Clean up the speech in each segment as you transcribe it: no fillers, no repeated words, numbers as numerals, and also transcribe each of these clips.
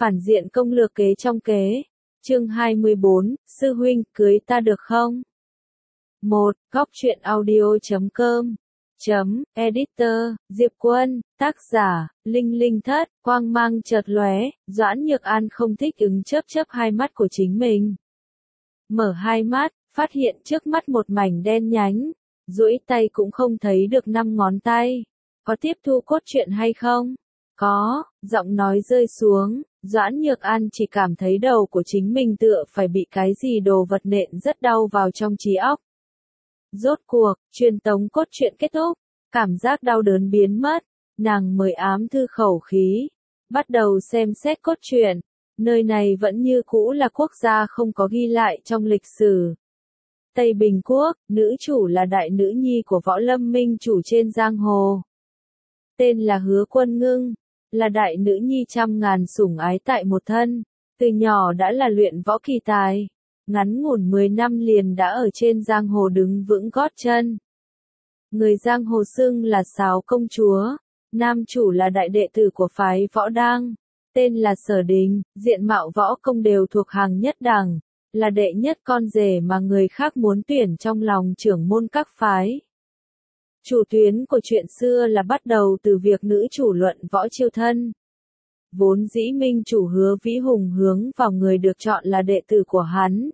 Phản diện công lược kế trong kế. Chương 24, sư huynh, cưới ta được không? 1. Góc truyện audio.com Editor, Diệp Quân, tác giả, Linh Linh Thất, quang mang chợt lóe, Doãn Nhược An không thích ứng chớp hai mắt của chính mình. Mở hai mắt, phát hiện trước mắt một mảnh đen nhánh, duỗi tay cũng không thấy được 5 ngón tay. Có tiếp thu cốt truyện hay không? Có, giọng nói rơi xuống, Doãn Nhược An chỉ cảm thấy đầu của chính mình tựa phải bị cái gì đồ vật nện rất đau vào trong trí óc. Rốt cuộc, truyền tống cốt truyện kết thúc, cảm giác đau đớn biến mất, nàng mới ám thư khẩu khí, bắt đầu xem xét cốt truyện. Nơi này vẫn như cũ là quốc gia không có ghi lại trong lịch sử. Tây Bình Quốc, nữ chủ là đại nữ nhi của Võ Lâm Minh chủ trên giang hồ. Tên là Hứa Quân Ngưng, là đại nữ nhi trăm ngàn sủng ái tại một thân, từ nhỏ đã là luyện võ kỳ tài, ngắn ngủn 10 năm liền đã ở trên giang hồ đứng vững gót chân. Người giang hồ xưng là Sáo công chúa, nam chủ là đại đệ tử của phái Võ Đang, tên là Sở Đình, diện mạo võ công đều thuộc hàng nhất đẳng, là đệ nhất con rể mà người khác muốn tuyển trong lòng trưởng môn các phái. Chủ tuyến của chuyện xưa là bắt đầu từ việc nữ chủ luận võ chiêu thân. Vốn dĩ minh chủ Hứa Vĩ Hùng hướng vào người được chọn là đệ tử của hắn,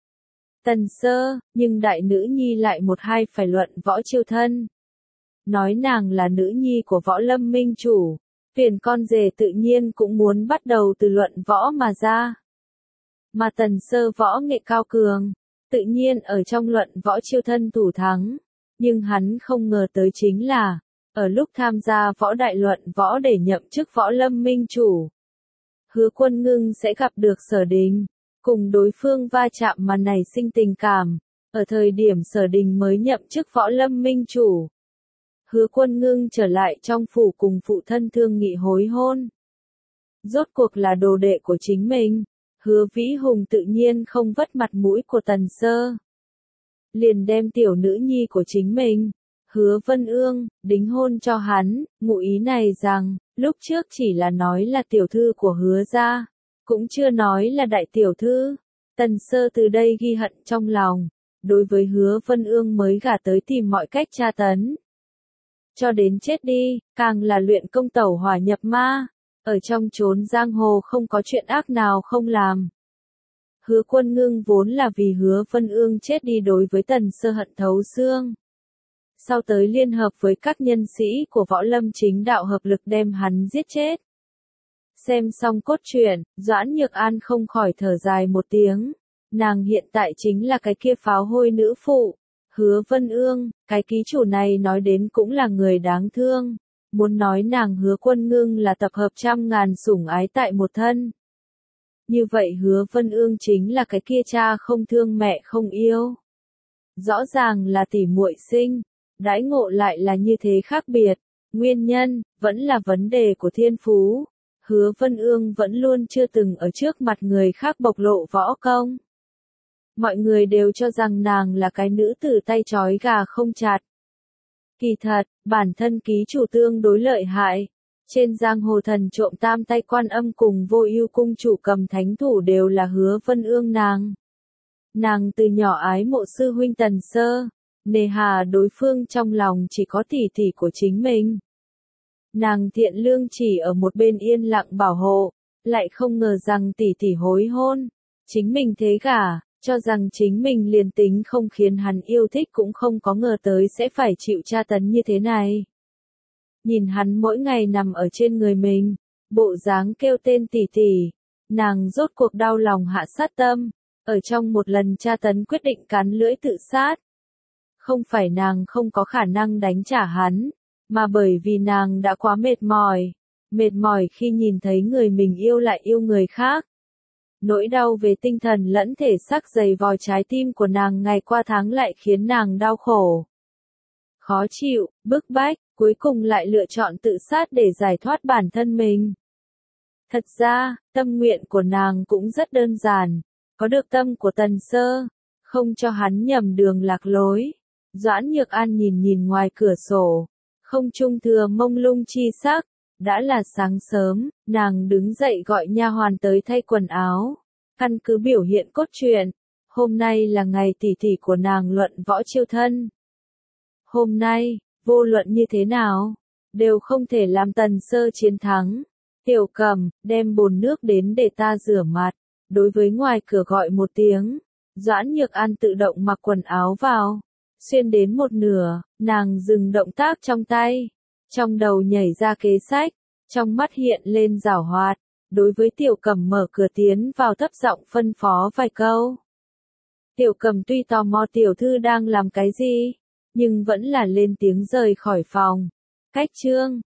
Tần Sơ, nhưng đại nữ nhi lại một hai phải luận võ chiêu thân. Nói nàng là nữ nhi của Võ Lâm Minh chủ, tuyển con rể tự nhiên cũng muốn bắt đầu từ luận võ mà ra. Mà Tần Sơ võ nghệ cao cường, tự nhiên ở trong luận võ chiêu thân thủ thắng. Nhưng hắn không ngờ tới chính là, ở lúc tham gia võ đại luận võ để nhậm chức Võ Lâm Minh chủ, Hứa Quân Ngưng sẽ gặp được Sở Đình, cùng đối phương va chạm mà nảy sinh tình cảm, ở thời điểm Sở Đình mới nhậm chức Võ Lâm Minh chủ. Hứa Quân Ngưng trở lại trong phủ cùng phụ thân thương nghị hối hôn. Rốt cuộc là đồ đệ của chính mình, Hứa Vĩ Hùng tự nhiên không vất mặt mũi của Tần Sơ. Liền đem tiểu nữ nhi của chính mình, Hứa Vân Ương, đính hôn cho hắn, ngụ ý này rằng, lúc trước chỉ là nói là tiểu thư của Hứa gia, cũng chưa nói là đại tiểu thư. Tần Sơ từ đây ghi hận trong lòng, đối với Hứa Vân Ương mới gả tới tìm mọi cách tra tấn. Cho đến chết đi, càng là luyện công tẩu hỏa nhập ma, ở trong chốn giang hồ không có chuyện ác nào không làm. Hứa Quân Ngưng vốn là vì Hứa Vân Ương chết đi đối với Tần Sơ hận thấu xương. Sau tới liên hợp với các nhân sĩ của Võ Lâm chính đạo hợp lực đem hắn giết chết. Xem xong cốt truyện, Doãn Nhược An không khỏi thở dài một tiếng. Nàng hiện tại chính là cái kia pháo hôi nữ phụ. Hứa Vân Ương, cái ký chủ này nói đến cũng là người đáng thương. Muốn nói nàng Hứa Quân Ngưng là tập hợp trăm ngàn sủng ái tại một thân. Như vậy Hứa Vân Ương chính là cái kia cha không thương mẹ không yêu. Rõ ràng là tỉ muội sinh, đãi ngộ lại là như thế khác biệt. Nguyên nhân, vẫn là vấn đề của thiên phú. Hứa Vân Ương vẫn luôn chưa từng ở trước mặt người khác bộc lộ võ công. Mọi người đều cho rằng nàng là cái nữ tử tay trói gà không chặt. Kỳ thật, bản thân ký chủ tương đối lợi hại. Trên giang hồ thần trộm tam tay Quan Âm cùng Vô Ưu cung chủ cầm thánh thủ đều là Hứa Vân Ương nàng. Nàng từ nhỏ ái mộ sư huynh Tần Sơ, nề hà đối phương trong lòng chỉ có tỷ tỷ của chính mình. Nàng thiện lương chỉ ở một bên yên lặng bảo hộ, lại không ngờ rằng tỷ tỷ hối hôn, chính mình thế gả, cho rằng chính mình liền tính không khiến hắn yêu thích cũng không có ngờ tới sẽ phải chịu tra tấn như thế này. Nhìn hắn mỗi ngày nằm ở trên người mình, bộ dáng kêu tên tỷ tỷ, nàng rốt cuộc đau lòng hạ sát tâm, ở trong một lần tra tấn quyết định cắn lưỡi tự sát. Không phải nàng không có khả năng đánh trả hắn, mà bởi vì nàng đã quá mệt mỏi khi nhìn thấy người mình yêu lại yêu người khác. Nỗi đau về tinh thần lẫn thể xác dày vò trái tim của nàng ngày qua tháng lại khiến nàng đau khổ. Khó chịu, bức bách, cuối cùng lại lựa chọn tự sát để giải thoát bản thân mình. Thật ra, tâm nguyện của nàng cũng rất đơn giản, có được tâm của Tần Sơ, không cho hắn nhầm đường lạc lối. Doãn Nhược An nhìn ngoài cửa sổ, không trung thừa mông lung chi sắc, Đã là sáng sớm, nàng đứng dậy gọi nha hoàn tới thay quần áo. Căn cứ biểu hiện cốt truyện, hôm nay là ngày tỷ tỷ của nàng luận võ chiêu thân. Hôm nay, vô luận như thế nào, đều không thể làm Tần Sơ chiến thắng. Tiểu Cầm, đem bồn nước đến để ta rửa mặt. Đối với ngoài cửa gọi một tiếng, Doãn Nhược An tự động mặc quần áo vào. Xuyên đến một nửa, nàng dừng động tác trong tay. Trong đầu nhảy ra kế sách, trong mắt hiện lên giảo hoạt. Đối với Tiểu Cầm mở cửa tiến vào thấp giọng phân phó vài câu. Tiểu Cầm tuy tò mò tiểu thư đang làm cái gì, nhưng vẫn là lên tiếng rời khỏi phòng. Cách chương